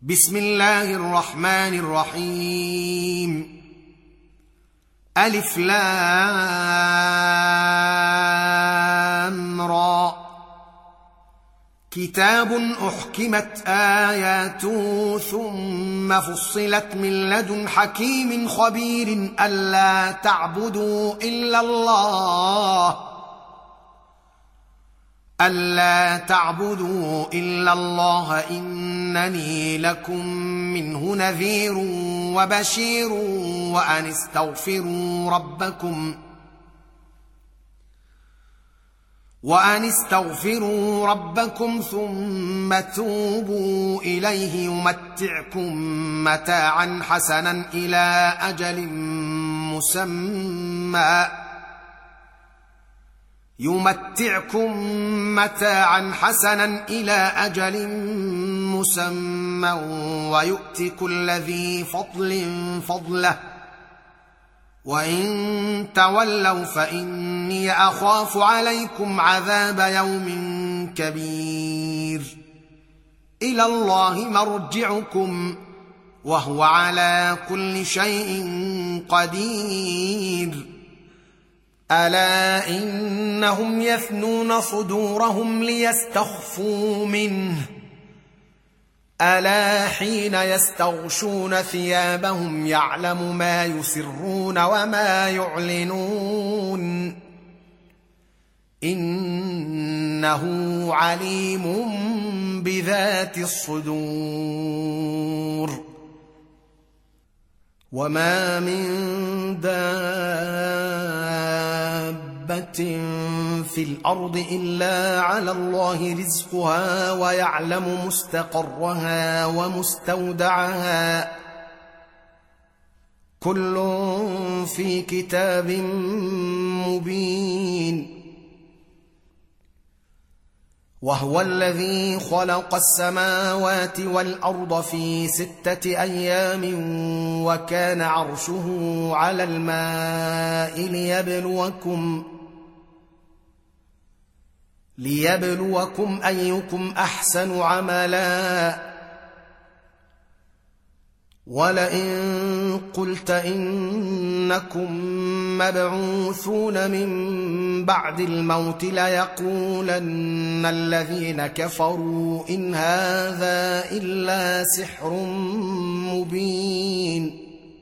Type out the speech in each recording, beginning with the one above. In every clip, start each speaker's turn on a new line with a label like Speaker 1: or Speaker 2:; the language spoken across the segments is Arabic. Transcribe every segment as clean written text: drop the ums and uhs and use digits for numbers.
Speaker 1: بسم الله الرحمن الرحيم. ألف لام را. كتاب أحكمت آياته ثم فصلت من لدن حكيم خبير ألا تعبدوا إلا الله إنني لكم منه نذير وبشير وأن استغفروا ربكم ثم توبوا إليه يمتعكم متاعا حسنا إلى أجل مسمى ويؤت كل ذي فضل فضله وإن تولوا فإني أخاف عليكم عذاب يوم كبير. إلى الله مرجعكم وهو على كل شيء قدير. ألا إنهم يثنون صدورهم ليستخفوا منه ألا حين يستغشون ثيابهم يعلم ما يسرون وما يعلنون إنه عليم بذات الصدور. وما من دابة في الأرض إلا على الله رزقها ويعلم مستقرها ومستودعها كل في كتاب مبين. وهو الذي خلق السماوات والأرض في 6 أيام وكان عرشه على الماء ليبلوكم أيكم أحسن عملا. ولئن قلت إنكم مبعوثون من بعد الموت ليقولن الذين كفروا إن هذا إلا سحر مبين.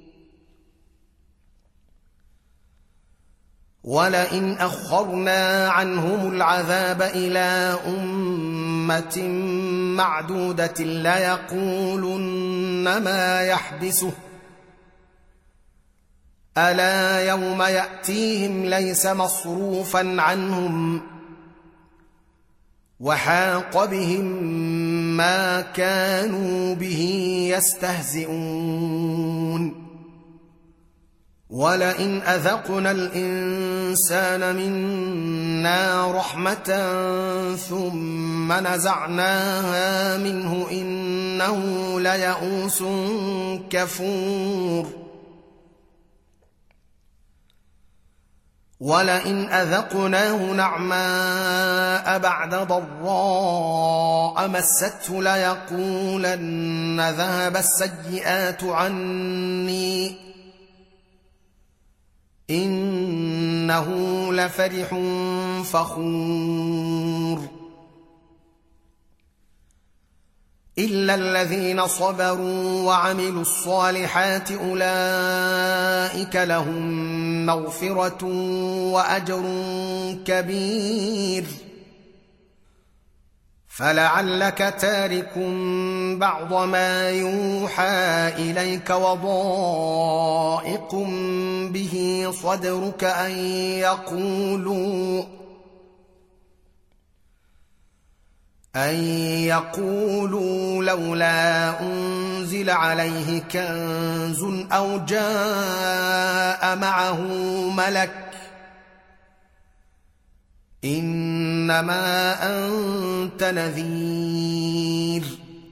Speaker 1: ولئن أخرنا عنهم العذاب إلى أمة معدودة ليقولن ما يحبسه ألا يوم يأتيهم ليس مصروفا عنهم وحاق بهم ما كانوا به يستهزئون. ولئن أذقنا الإنسان منا رحمة ثم نزعناها منه إنه ليئوس كفور. ولئن أذقناه نعماء بعد ضراء مسته ليقولن ذهب السيئات عني إنه لفرح فخور. إلا الذين صبروا وعملوا الصالحات أولئك لهم مغفرة وأجر كبير. فلعلك تارك بعض ما يوحى إليك وضائق به صدرك أن يقولوا لولا أنزل عليه كنز أو جاء معه ملك إنما أنت نذير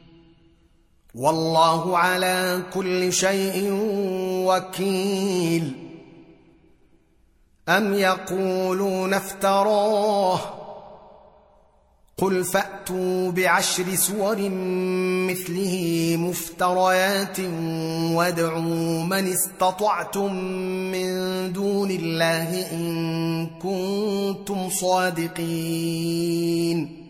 Speaker 1: والله على كل شيء وكيل. أم يقولون افتراه قل فأتوا ب10 سور مثله مفتريات وادعوا من استطعتم من دون الله إن كنتم صادقين.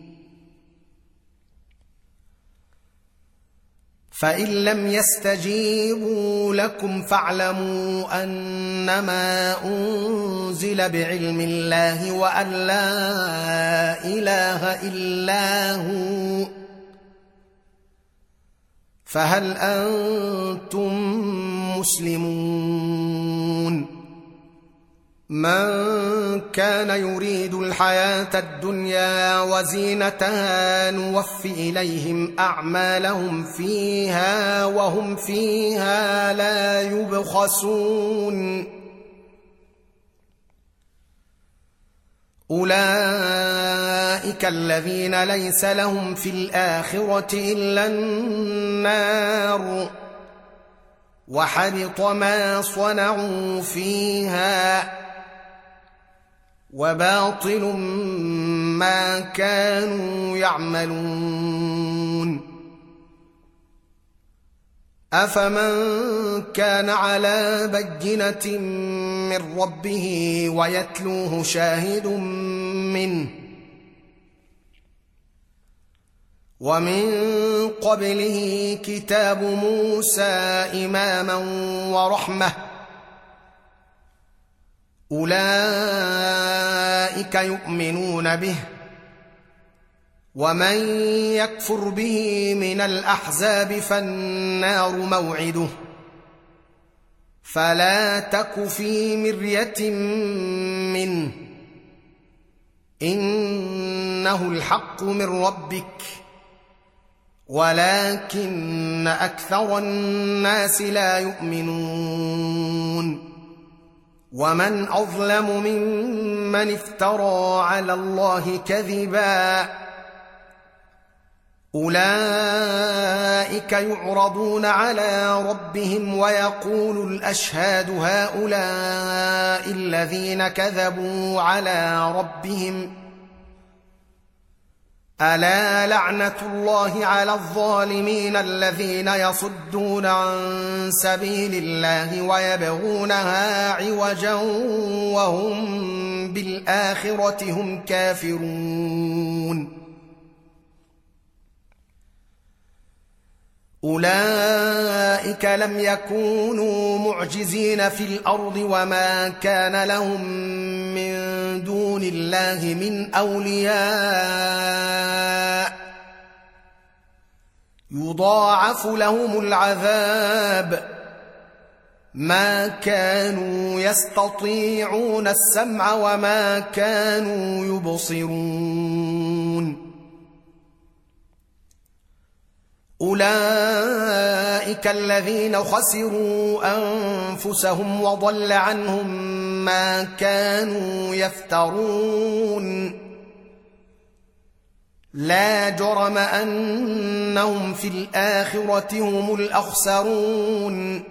Speaker 1: فإن لم يستجيبوا لكم فاعلموا أنما أنزل بعلم الله وأن لا إله إلا هو، فهل أنتم مسلمون؟ من كان يريد الحياة الدنيا وزينتها نوف إليهم أعمالهم فيها وهم فيها لا يبخسون. أولئك الذين ليس لهم في الآخرة إلا النار وحبط ما صنعوا فيها وباطل ما كانوا يعملون. أفمن كان على بينة من ربه ويتلوه شاهد منه ومن قبله كتاب موسى إماما ورحمة أولئك يؤمنون به، ومن يكفر به من الأحزاب فالنار موعده، فلا تك في مرية منه إنه الحق من ربك ولكن أكثر الناس لا يؤمنون. ومن أظلم ممن افترى على الله كذبا أولئك يعرضون على ربهم ويقول الأشهاد هؤلاء الذين كذبوا على ربهم ألا لعنة الله على الظالمين الذين يصدون عن سبيل الله ويبغونها عوجا وهم بالآخرة هم كافرون. أولئك لم يكونوا معجزين في الأرض وما كان لهم من دون الله من أولياء يضاعف لهم العذاب ما كانوا يستطيعون السمع وما كانوا يبصرون. أولئك الذين خسروا أنفسهم وضل عنهم ما كانوا يفترون. لا جرم أنهم في الآخرة هم الأخسرون.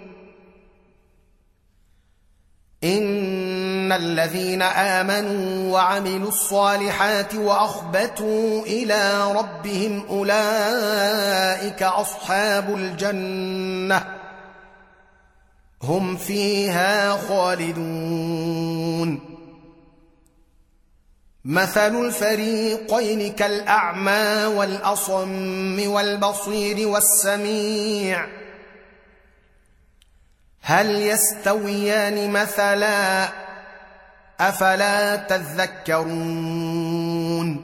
Speaker 1: إن الذين آمنوا وعملوا الصالحات وأخبتوا إلى ربهم أولئك أصحاب الجنة هم فيها خالدون. مثل الفريقين كالأعمى والأصم والبصير والسميع هل يستويان مثلا أفلا تذكرون.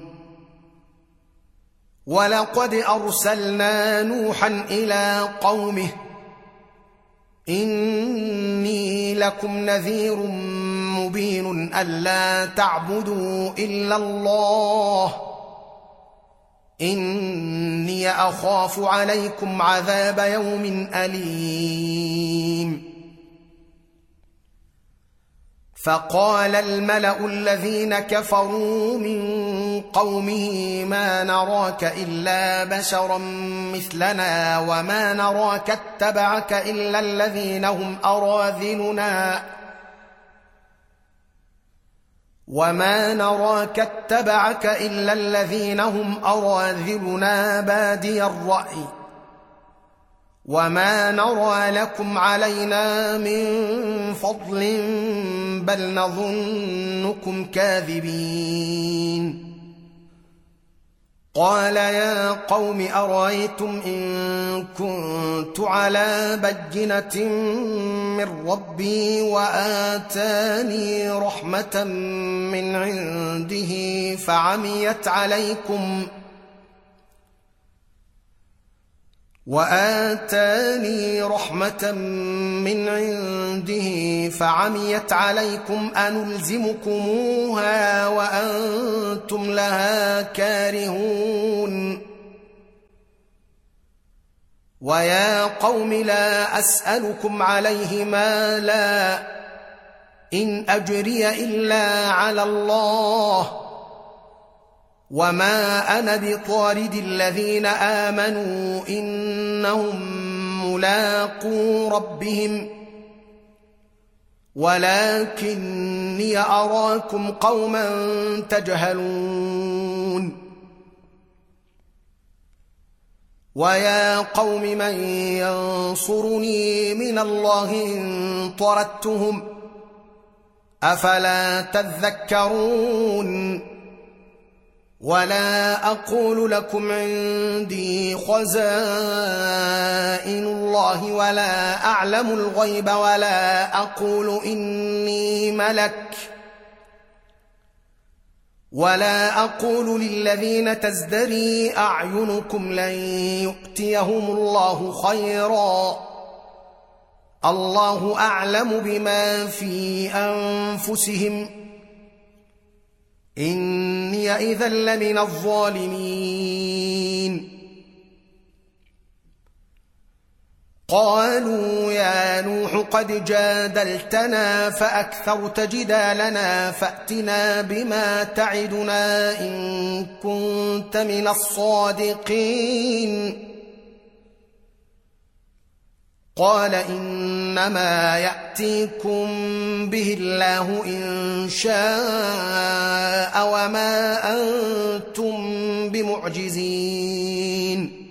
Speaker 1: ولقد أرسلنا نوحا إلى قومه إني لكم نذير مبين ألا تعبدوا إلا الله إني أخاف عليكم عذاب يوم أليم. فقال الملأ الذين كفروا من قومه ما نراك إلا بشرا مثلنا وما نراك اتبعك إلا الذين هم أراذلنا وما نراك اتبعك إلا الذين هم أراذلنا بادي الرأي وما نرى لكم علينا من فضل بل نظنكم كاذبين. قال يا قوم أرأيتم إن كنت على بينة من ربي وآتاني رحمة من عنده فعميت عليكم أنلزمكموها وأنتم لها كارهون. ويا قوم لا أسألكم عليه مالا إن أجري إلا على الله وما أنا بطارد الذين آمنوا إنهم ملاقو ربهم ولكني أراكم قوما تجهلون. ويا قوم من ينصرني من الله إن طردتهم أفلا تذكرون. ولا أقول لكم عندي خزائن الله ولا أعلم الغيب ولا أقول إني ملك ولا أقول للذين تزدري أعينكم لن يؤتيهم الله خيرا الله أعلم بما في أنفسهم إني إذا لمن الظالمين. قالوا يا نوح قد جادلتنا فأكثرت جدالنا فأتنا بما تعدنا إن كنت من الصادقين. قال إنما يأتيكم به الله إن شاء وما أنتم بمعجزين.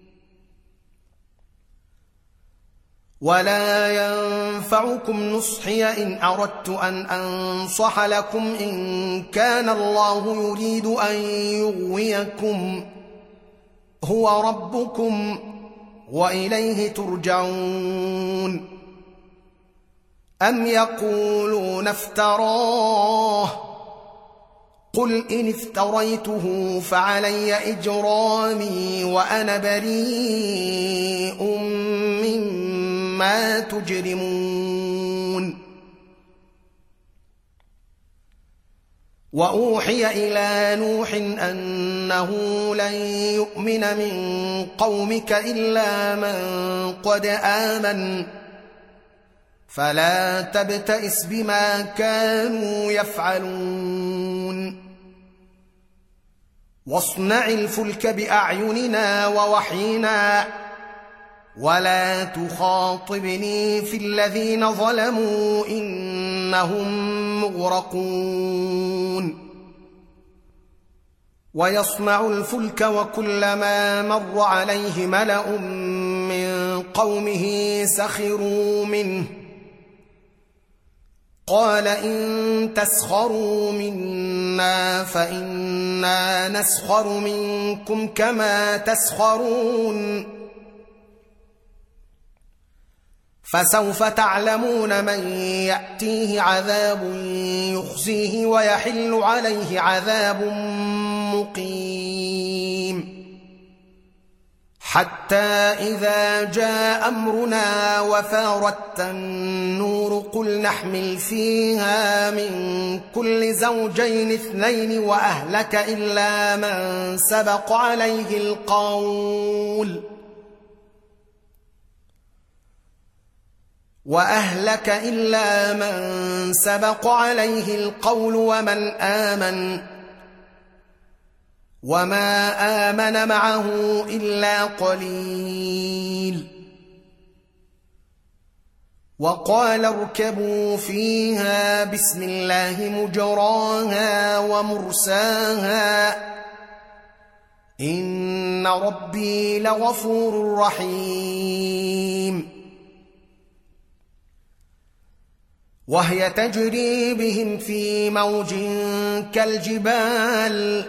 Speaker 1: ولا ينفعكم نصحي إن أردت أن أنصح لكم إن كان الله يريد أن يغويكم هو ربكم وإليه ترجعون. أم يقولون افتراه قل إن افتريته فعلي إجرامي وأنا بريء مما تجرمون. وأوحي إلى نوح أنه لن يؤمن من قومك إلا من قد آمن فلا تبتئس بما كانوا يفعلون. واصنع الفلك بأعيننا ووحينا ولا تخاطبني في الذين ظلموا إنهم مغرقون. ويصنع الفلك وكلما مر عليه ملأ من قومه سخروا منه قال إن تسخروا منا فإنا نسخر منكم كما تسخرون. فسوف تعلمون من يأتيه عذاب يخزيه ويحل عليه عذاب مقيم. حتى إذا جاء أمرنا وفارت النور قل نحمل فيها من كل زوجين اثنين وأهلك إلا من سبق عليه القول ومن آمن وما آمن معه إلا قليل. وقال اركبوا فيها بسم الله مجراها ومرساها إن ربي لغفور رحيم. وهي تجري بهم في موج كالجبال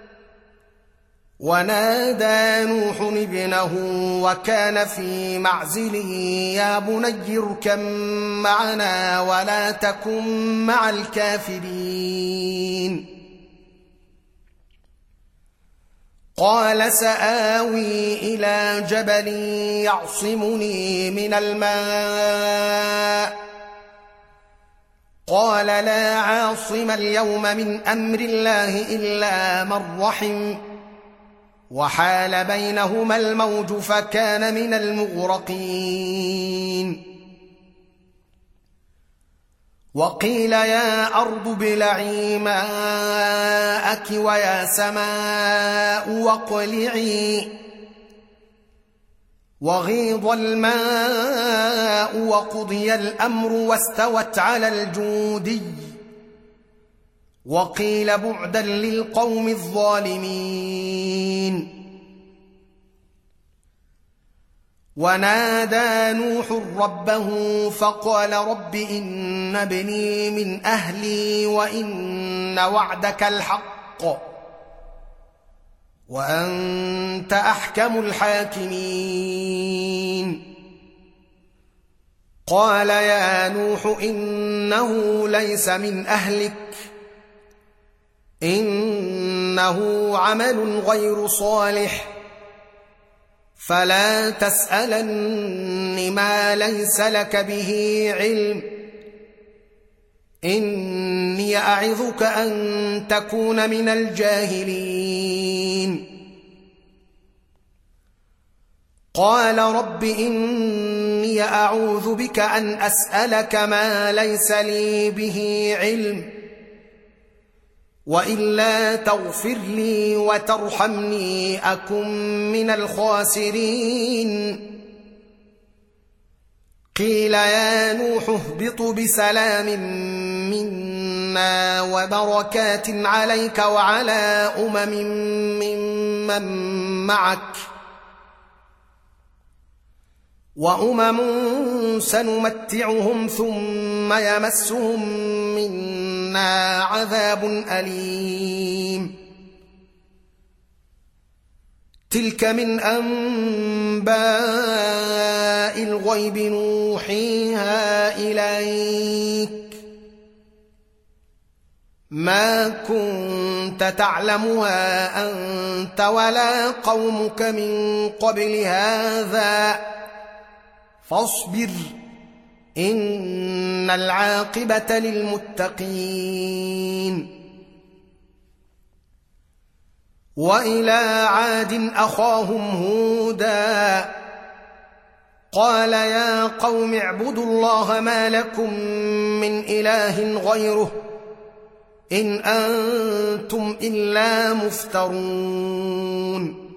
Speaker 1: ونادى نوح ابنه وكان في معزل يا بني اركب معنا ولا تكن مع الكافرين. قال سآوي إلى جبل يعصمني من الماء قال لا عاصم اليوم من أمر الله إلا من رحم وحال بينهما الموج فكان من المغرقين. وقيل يا أرض ابلعي ماءك ويا سماء واقلعي وغيض الماء وقضي الأمر واستوت على الجودي وقيل بعدا للقوم الظالمين. ونادى نوح ربه فقال رب إن ابني من أهلي وإن وعدك الحق وأنت أحكم الحاكمين. قال يا نوح إنه ليس من أهلك إنه عمل غير صالح فلا تسألن ما ليس لك به علم إني أعظك أن تكون من الجاهلين. قال رب إني أعوذ بك أن أسألك ما ليس لي به علم وإلا تغفر لي وترحمني أكن من الخاسرين. قيل يا نوح اهبط بسلام منا وبركات عليك وعلى ممن معك وأمم سنمتعهم ثم يمسهم منا عذاب أليم. تلك من أنباء الغيب نوحيها إليك ما كنت تعلمها أنت ولا قومك من قبل هذا فاصبر إن العاقبة للمتقين. وإلى عاد أخاهم هودا قال يا قوم اعبدوا الله ما لكم من إله غيره إن أنتم إلا مفترون.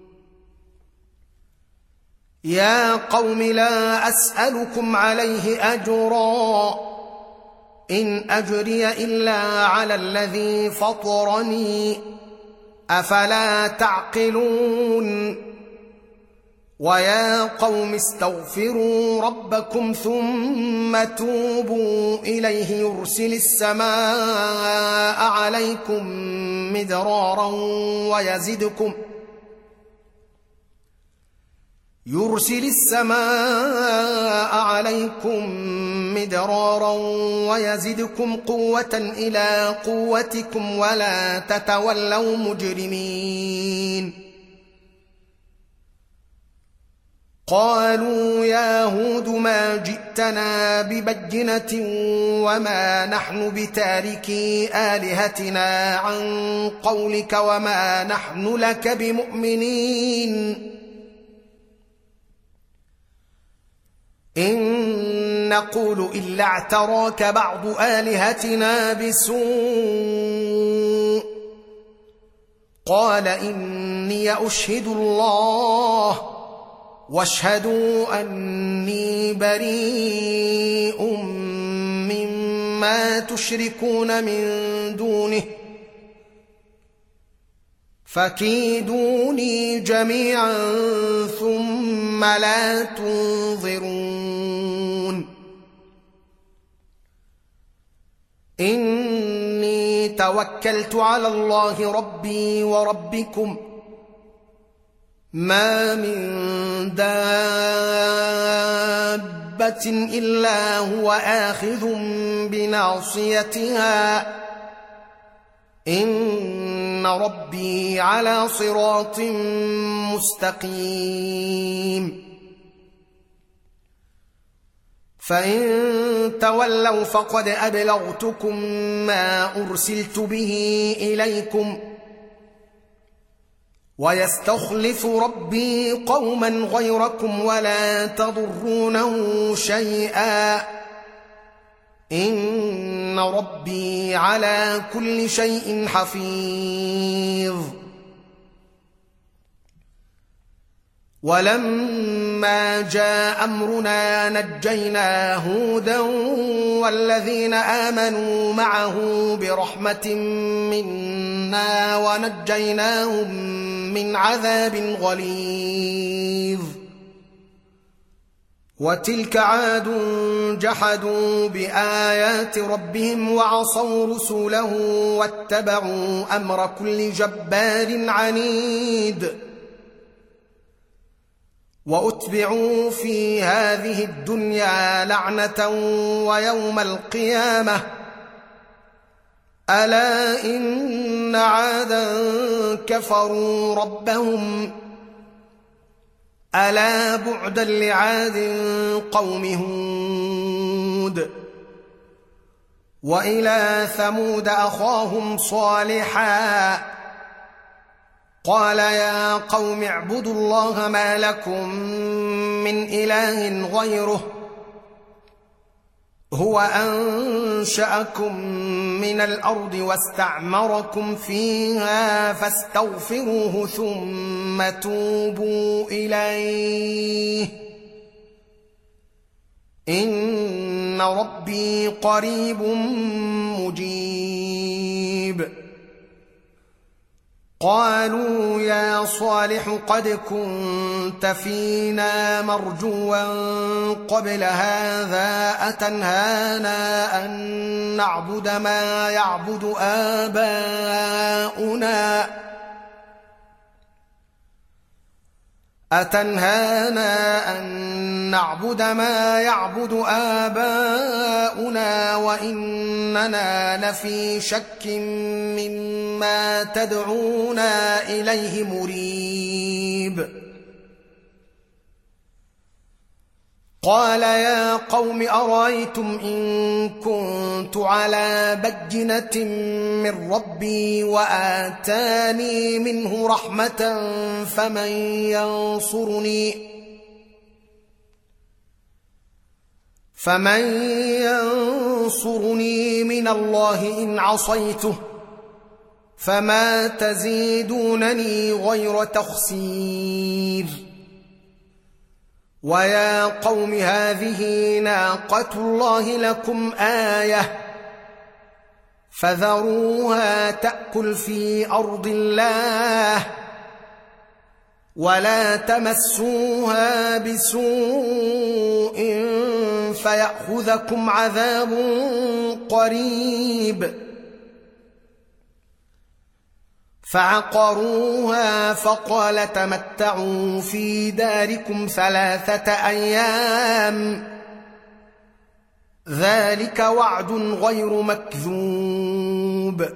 Speaker 1: يا قوم لا أسألكم عليه أجرا إن أجري إلا على الذي فطرني أفلا تعقلون. ويا قوم استغفروا ربكم ثم توبوا إليه يرسل السماء عليكم مدرارا ويزدكم قوة إلى قوتكم ولا تتولوا مجرمين. قالوا يا هود ما جئتنا ببينة وما نحن بتاركي آلهتنا عن قولك وما نحن لك بمؤمنين إن نقول إلا اعتراك بعض آلهتنا بسوء. قال إني أشهد الله واشهدوا أني بريء مما تشركون من دونه فكيدوني جميعا ثم لا تنظرون إني توكلت على الله ربي وربكم ما من دابة إلا هو آخذ بناصيتها إن ربي على صراط مستقيم فإن تولوا فقد أبلغتكم ما أرسلت به إليكم ويستخلف ربي قوما غيركم ولا تضرونه شيئا إن ربي على كل شيء حفيظ ولما جاء أمرنا نجينا هودا والذين آمنوا معه برحمة منا ونجيناهم من عذاب غليظ وتلك عاد جحدوا بآيات ربهم وعصوا رسله واتبعوا أمر كل جبار عنيد وأتبعوا في هذه الدنيا لعنة ويوم القيامة ألا إن عادا كفروا ربهم ألا بعدا لعاد قوم هود وإلى ثمود أخاهم صالحا قال يا قوم اعبدوا الله ما لكم من إله غيره هو أنشأكم من الأرض واستعمركم فيها فاستغفروه ثم توبوا إليه إن ربي قريب مجيب قالوا يا صالح قد كنت فينا مرجوا قبل هذا أتنهانا أن نعبد ما يعبد آباؤنا وإننا لفي شك مما تدعونا إليه مريب قال يا قوم أرأيتم إن كنت على بينة من ربي وآتاني منه رحمة فمن ينصرني من الله إن عصيته فما تزيدونني غير تخسير ويا قوم هذه ناقة الله لكم آية فذروها تأكل في أرض الله ولا تمسوها بسوء فيأخذكم عذاب قريب فعقروها فقال تمتعوا في داركم 3 أيام ذلك وعد غير مكذوب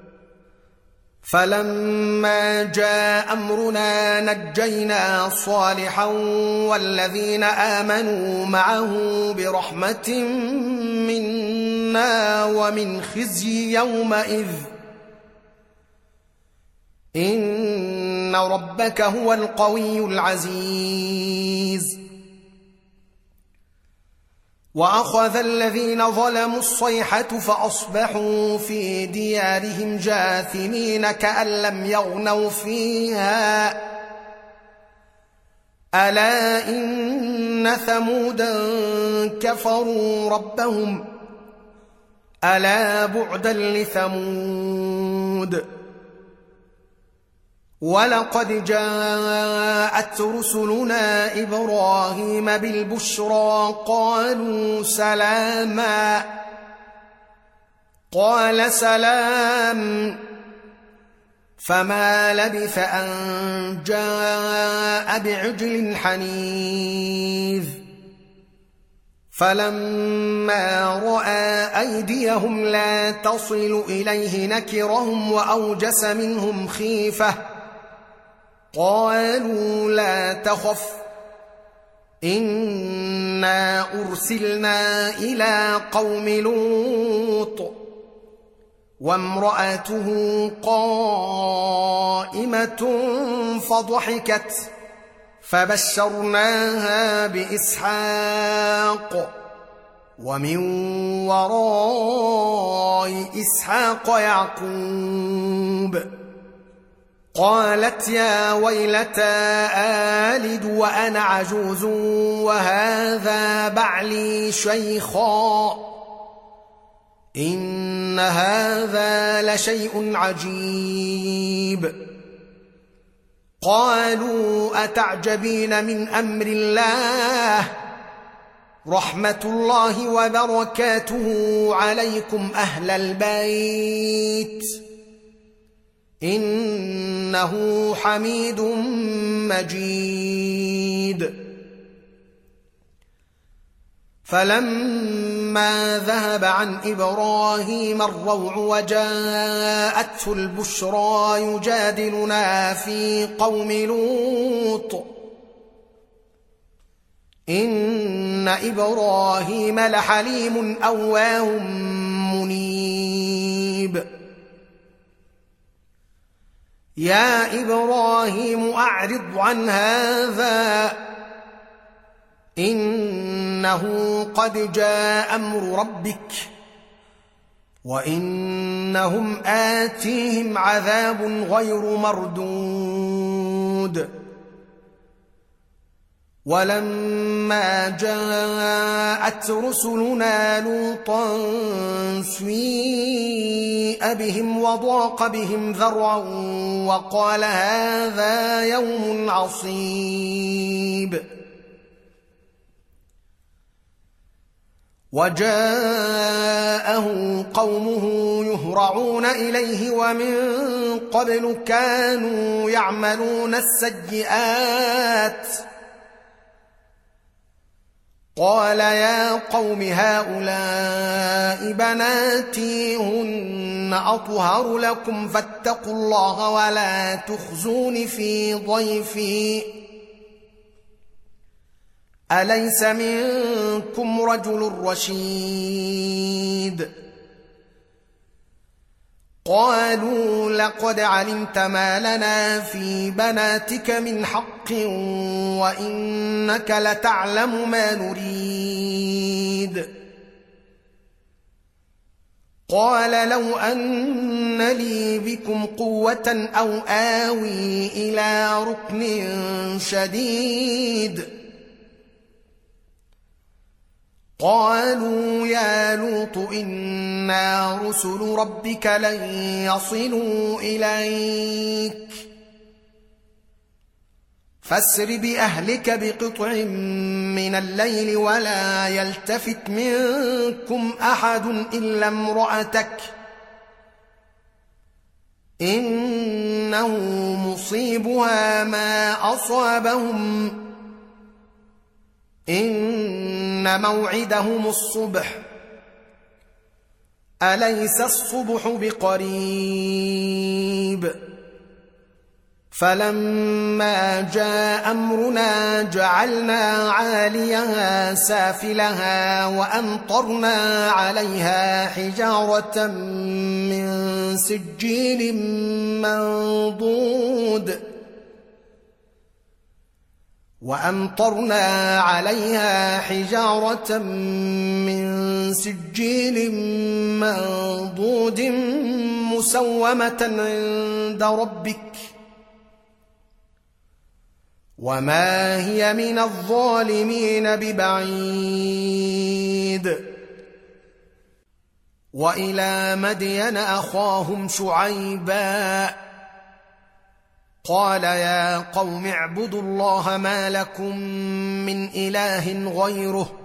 Speaker 1: فلما جاء أمرنا نجينا صالحا والذين آمنوا معه برحمة منا ومن خزي يومئذ إن ربك هو القوي العزيز وأخذ الذين ظلموا الصيحة فأصبحوا في ديارهم جاثمين كأن لم يغنوا فيها ألا إن ثمودا كفروا ربهم ألا بعدا لثمود ولقد جاءت رسلنا إبراهيم بالبشرى قالوا سلاما قال سلام فما لبث أن جاء بعجل حنيذ فلما رأى أيديهم لا تصل إليه نكرهم وأوجس منهم خيفة قالوا لا تخف إنا أرسلنا إلى قوم لوط وامرأته قائمة فضحكت فبشرناها بإسحاق ومن وراء إسحاق يعقوب قالت يا ويلتى آلد وأنا عجوز وهذا بعلي شيخا إن هذا لشيء عجيب قالوا أتعجبين من أمر الله رحمة الله وبركاته عليكم أهل البيت إنه حميد مجيد فلما ذهب عن إبراهيم الروع وجاءته البشرى يجادلنا في قوم لوط إن إبراهيم لحليم أواه منيب يا إبراهيم أعرض عن هذا إنه قد جاء أمر ربك وإنهم آتيهم عذاب غير مردود ولما جاءت رسلنا لوطا سيء بهم وضاق بهم ذرعا وقال هذا يوم عصيب وجاءه قومه يهرعون إليه ومن قبل كانوا يعملون السيئات قال يا قوم هؤلاء بناتي هن أطهر لكم فاتقوا الله ولا تخزون في ضيفي أليس منكم رجل رشيد قالوا لقد علمت ما لنا في بناتك من حق وإنك لتعلم ما نريد قال لو أن لي بكم قوة أو آوي إلى ركن شديد قالوا يا لوط إنا رسل ربك لن يصلوا إليك فاسر بأهلك بقطع من الليل ولا يلتفت منكم أحد إلا امرأتك إنه مصيبها ما أصابهم إن موعدهم الصبح أليس الصبح بقريب فلما جاء أمرنا جعلنا عاليها سافلها وأمطرنا عليها حجارة من سجيل منضود وأمطرنا عليها حجارة من سجيل منضود مسومة عند ربك وما هي من الظالمين ببعيد. وإلى مدين أخاهم شعيبا قال يا قوم اعبدوا الله ما لكم من إله غيره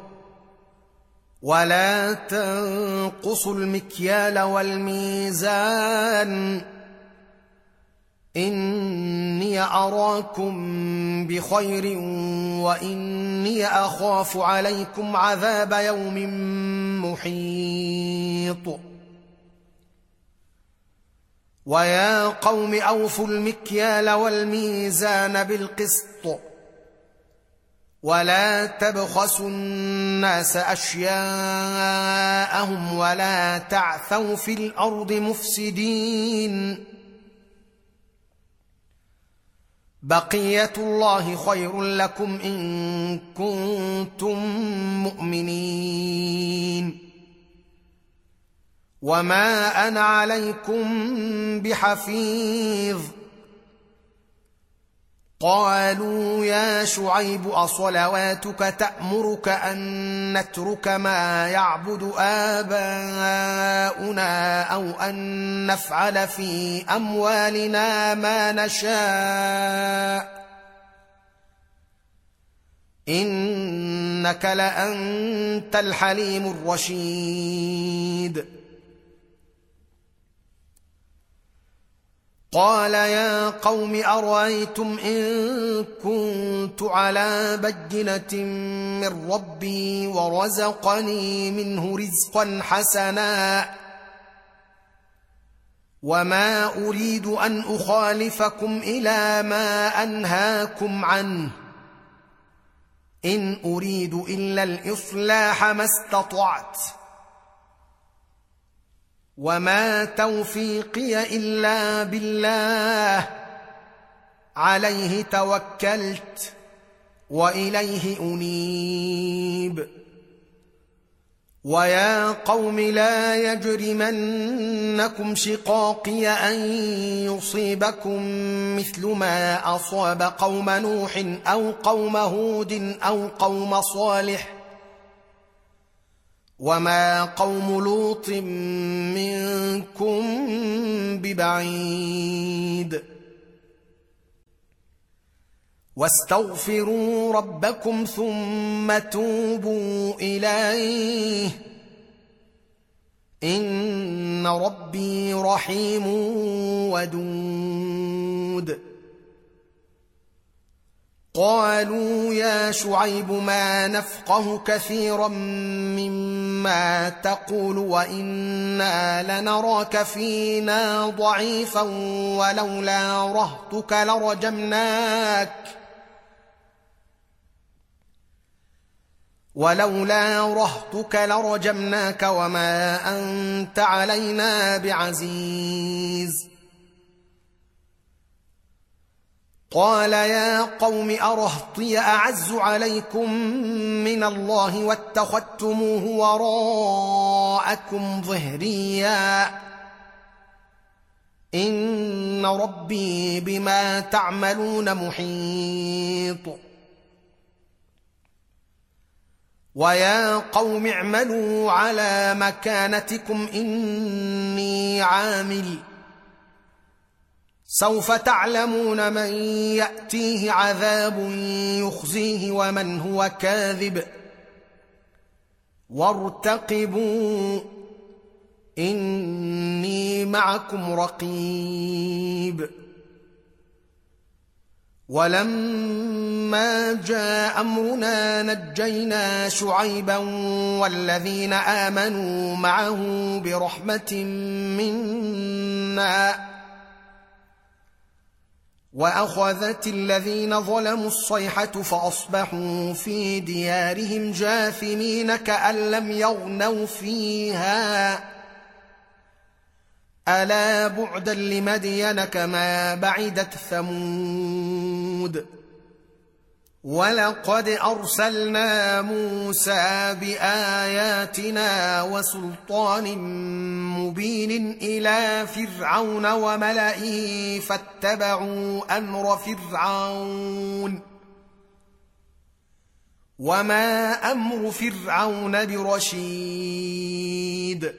Speaker 1: ولا تنقصوا المكيال والميزان إني أراكم بخير وإني أخاف عليكم عذاب يوم محيط. ويا قوم أوفوا المكيال والميزان بالقسط ولا تبخسوا الناس أشياءهم ولا تعثوا في الأرض مفسدين. بقية الله خير لكم إن كنتم مؤمنين وما أنا عليكم بحفيظ. قالوا يا شعيب أصلواتك تأمرك أن نترك ما يعبد آباؤنا أو أن نفعل في أموالنا ما نشاء إنك لأنت الحليم الرشيد. قال يا قوم أرأيتم إن كنت على بينة من ربي ورزقني منه رزقا حسنا وما أريد أن أخالفكم إلى ما أنهاكم عنه إن أريد إلا الإصلاح ما استطعت وما توفيقي إلا بالله عليه توكلت وإليه أنيب. ويا قوم لا يجرمنكم شقاقي أن يصيبكم مثل ما أصاب قوم نوح أو قوم هود أو قوم صالح وما قوم لوط منكم ببعيد. واستغفروا ربكم ثم توبوا إليه إن ربي رحيم ودود. قالوا يا شعيب ما نفقه كثيرا مما تقول وإنا لنراك فينا ضعيفا ولولا رهطك لرجمناك وما أنت علينا بعزيز. قال يا قوم أرهطي أعز عليكم من الله واتخذتموه وراءكم ظهريا إن ربي بما تعملون محيط. ويا قوم اعملوا على مكانتكم إني عامل سوف تعلمون من يأتيه عذاب يخزيه ومن هو كاذب وارتقبوا إني معكم رقيب. ولما جاء أمرنا نجينا شعيبا والذين آمنوا معه برحمة منا وأخذت الذين ظلموا الصيحة فأصبحوا في ديارهم جاثمين كأن لم يغنوا فيها ألا بعدا لمدين كما بعدت ثمود. ولقد أرسلنا موسى بآياتنا وسلطان مبين إلى فرعون وملئه فاتبعوا أمر فرعون وما أمر فرعون برشيد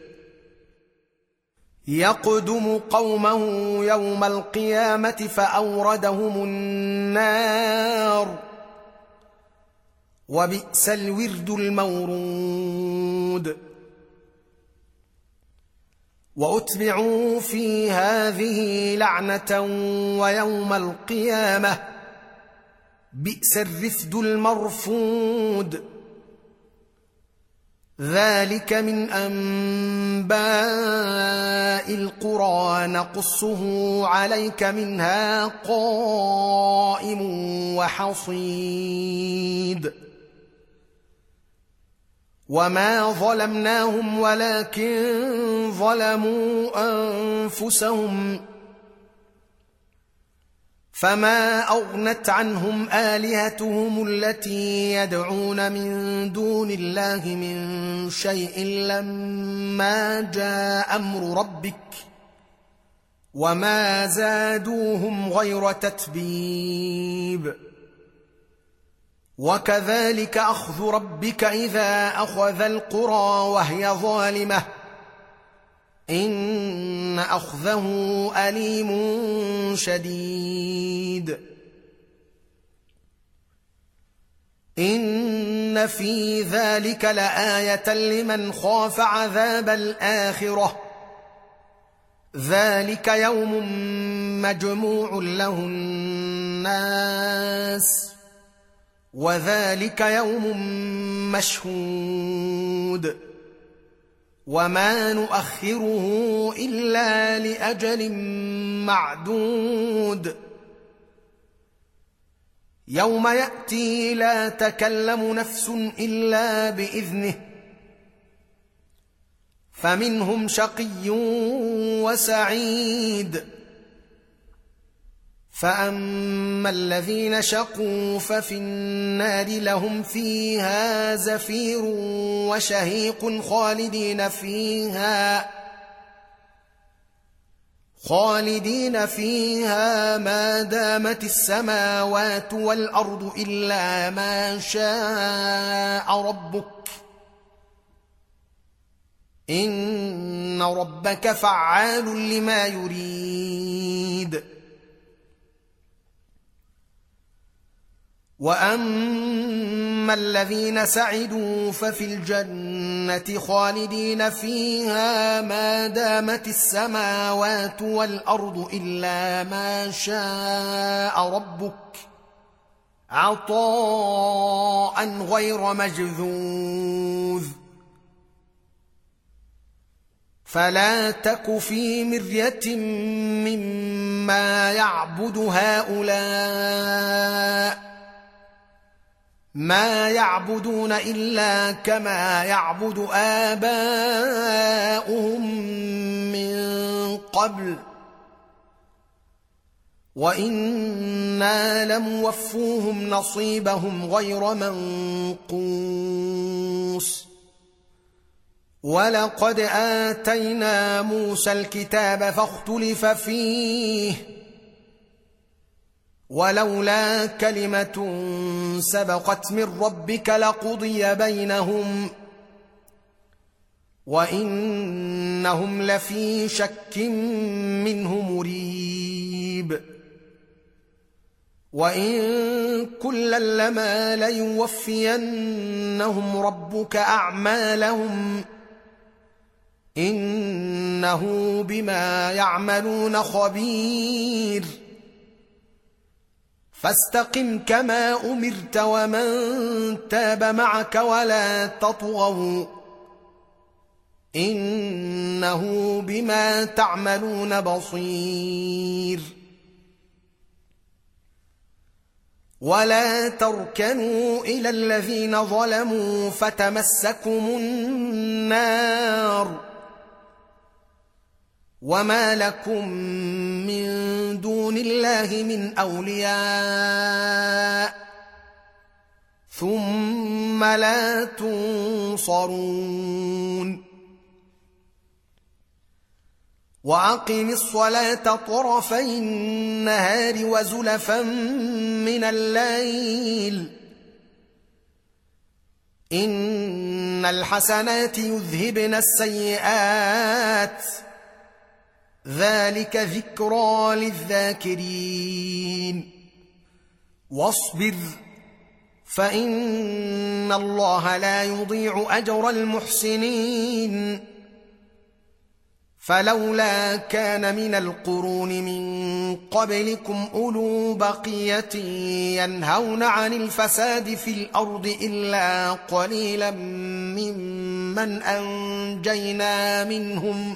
Speaker 1: يقدم قومه يوم القيامة فأوردهم النار وبئس الورد المورود وأتبعوا في هذه لعنة ويوم القيامة بئس الرفد المرفود ذلك من أنباء القرى نقصه عليك منها قائم وحصيد وما ظلمناهم ولكن ظلموا أنفسهم فما أغنت عنهم آلهتهم التي يدعون من دون الله من شيء لما جاء أمر ربك وما زادوهم غير تتبيب وكذلك أخذ ربك إذا أخذ القرى وهي ظالمة إن أخذه أليم شديد إن في ذلك لآية لمن خاف عذاب الآخرة ذلك يوم مجموع له الناس وذلك يوم مشهود وما نؤخره إلا لأجل معدود يوم يأتي لا تكلم نفس إلا بإذنه فمنهم شقي وسعيد فأما الذين شقوا ففي النار لهم فيها زفير وشهيق خالدين فيها ما دامت السماوات والأرض إلا ما شاء ربك إن ربك فعال لما يريد وأما الذين سعدوا ففي الجنة خالدين فيها ما دامت السماوات والأرض إلا ما شاء ربك عطاء غير مجذوذ فلا تك في مرية مما يعبد هؤلاء ما يعبدون إلا كما يعبد آباؤهم من قبل وإنا لموفوهم نصيبهم غير منقوص ولقد آتينا موسى الكتاب فاختلف فيه ولولا كلمة سبقت من ربك لقضي بينهم وإنهم لفي شك منه مريب وإن كلا لما ليوفينهم ربك أعمالهم إنه بما يعملون خبير فاستقم كما أمرت ومن تاب معك ولا تطغوا إنه بما تعملون بصير ولا تركنوا إلى الذين ظلموا فتمسكم النار وما لكم من دون الله من أولياء ثم لا تنصرون وأقم الصلاة طرفي النهار وزلفا من الليل إن الحسنات يذهبن السيئات ذلك ذكرى للذاكرين واصبر فإن الله لا يضيع أجر المحسنين فلولا كان من القرون من قبلكم أولو بقية ينهون عن الفساد في الأرض إلا قليلا ممن أنجينا منهم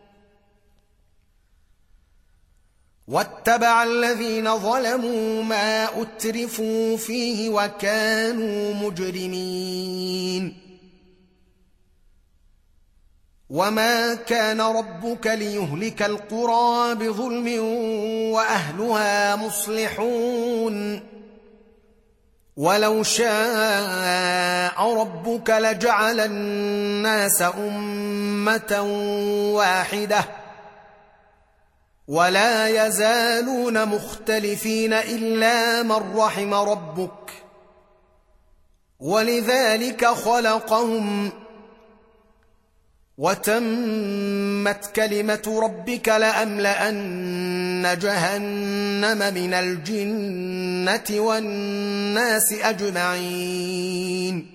Speaker 1: واتبع الذين ظلموا ما أترفوا فيه وكانوا مجرمين وما كان ربك ليهلك القرى بظلم وأهلها مصلحون ولو شاء ربك لجعل الناس أمة واحدة ولا يزالون مختلفين إلا من رحم ربك ولذلك خلقهم وتمت كلمة ربك لأملأن جهنم من الجنة والناس أجمعين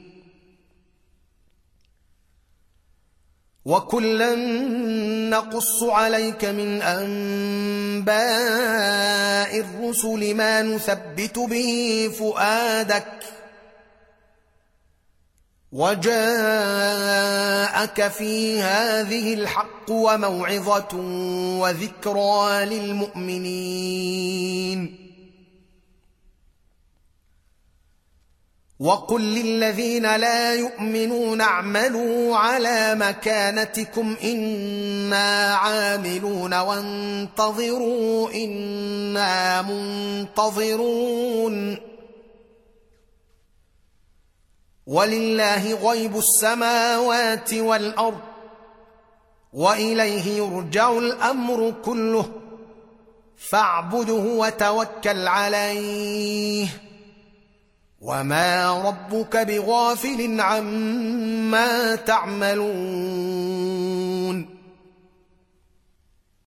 Speaker 1: وكلا نقص عليك من أنباء الرسل ما نثبت به فؤادك وجاءك في هذه الحق وموعظة وذكرى للمؤمنين وقل للذين لا يؤمنون اعملوا على مكانتكم إنا عاملون وانتظروا إنا منتظرون ولله غيب السماوات والأرض وإليه يرجع الأمر كله فاعبده وتوكل عليه وما ربك بغافل عما تعملون